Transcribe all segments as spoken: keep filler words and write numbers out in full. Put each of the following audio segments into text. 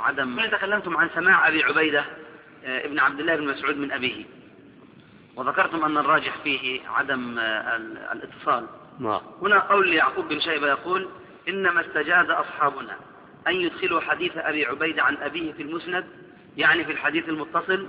عدم. تكلمتم عن سماع أبي عبيدة ابن عبد الله بن مسعود من أبيه، وذكرتم أن الراجح فيه عدم الاتصال. نعم. هنا قول يعقوب بن شيبة يقول: إنما استجاز أصحابنا أن يدخلوا حديث أبي عبيدة عن أبيه في المسند، يعني في الحديث المتصل،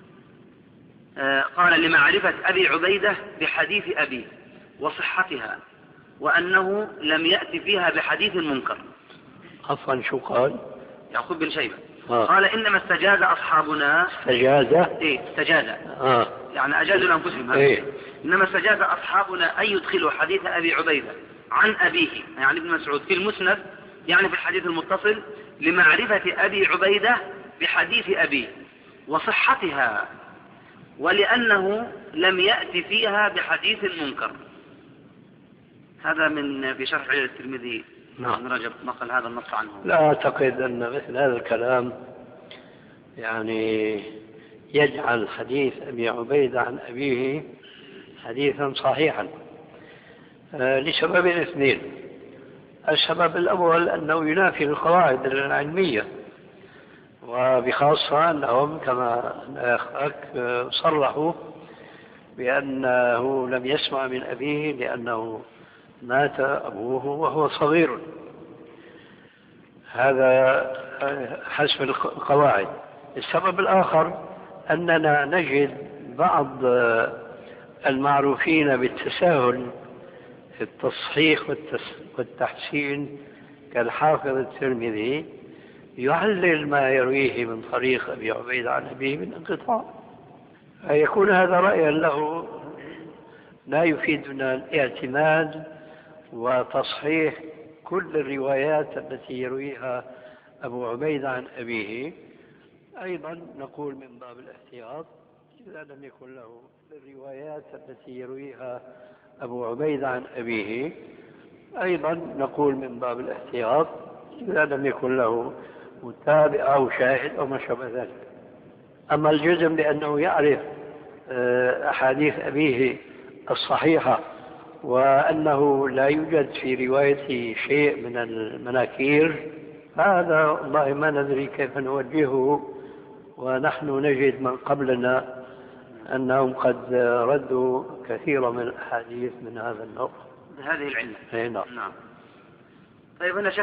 قال لمعرفة أبي عبيدة بحديث أبيه وصحتها، وأنه لم يأتي فيها بحديث منكر. عفوا، شو قال يعقوب بن شيبة؟ آه. قال: إنما استجاز أصحابنا. استجاز إيه استجاز آه. يعني أجازوا لأنفسهم. إيه؟ إنما استجاز أصحابنا أن يدخلوا حديث أبي عبيدة عن أبيه يعني ابن مسعود في المسند، يعني في الحديث المتصل، لمعرفة أبي عبيدة بحديث أبيه وصحتها، ولأنه لم يأتي فيها بحديث منكر. هذا من في شرح الترمذي. نعم. ابن رجب نقل هذا النص عنه. لا أعتقد أن مثل هذا الكلام يعني يجعل حديث أبي عبيدة عن أبيه حديثا صحيحا، آه لسببين اثنين. السبب الأول أنه ينافي القواعد العلمية، وبخاصة أنهم كما أخاك صرحوا بأنه لم يسمع من أبيه لأنه مات أبوه وهو صغير. هذا حسب القواعد. السبب الآخر أننا نجد بعض المعروفين بالتساهل في التصحيح والتحسين كالحافظ الترمذي يعلل ما يرويه من طريق أبي عبيدة عن أبيه من انقطاع، فيكون هذا رأيا له لا يفيدنا الاعتماد وتصحيح كل الروايات التي يرويها أبو عبيدة عن أبيه. أيضا نقول من باب الاحتياط إذا لم يكن له الروايات التي يرويها أبو عبيدة عن أبيه، أيضا نقول من باب الاحتياط إذا لم يكن له متابع أو شاهد أو ما شابه ذلك. أما الجزم بأنه يعرف أحاديث أبيه الصحيحة وأنه لا يوجد في روايته شيء من المناكير، هذا والله ما ندري كيف نوجهه، ونحن نجد من قبلنا أنهم قد ردوا كثيرا من الأحاديث من هذا النوع. هذه العلة. نعم. نعم. طيب أنا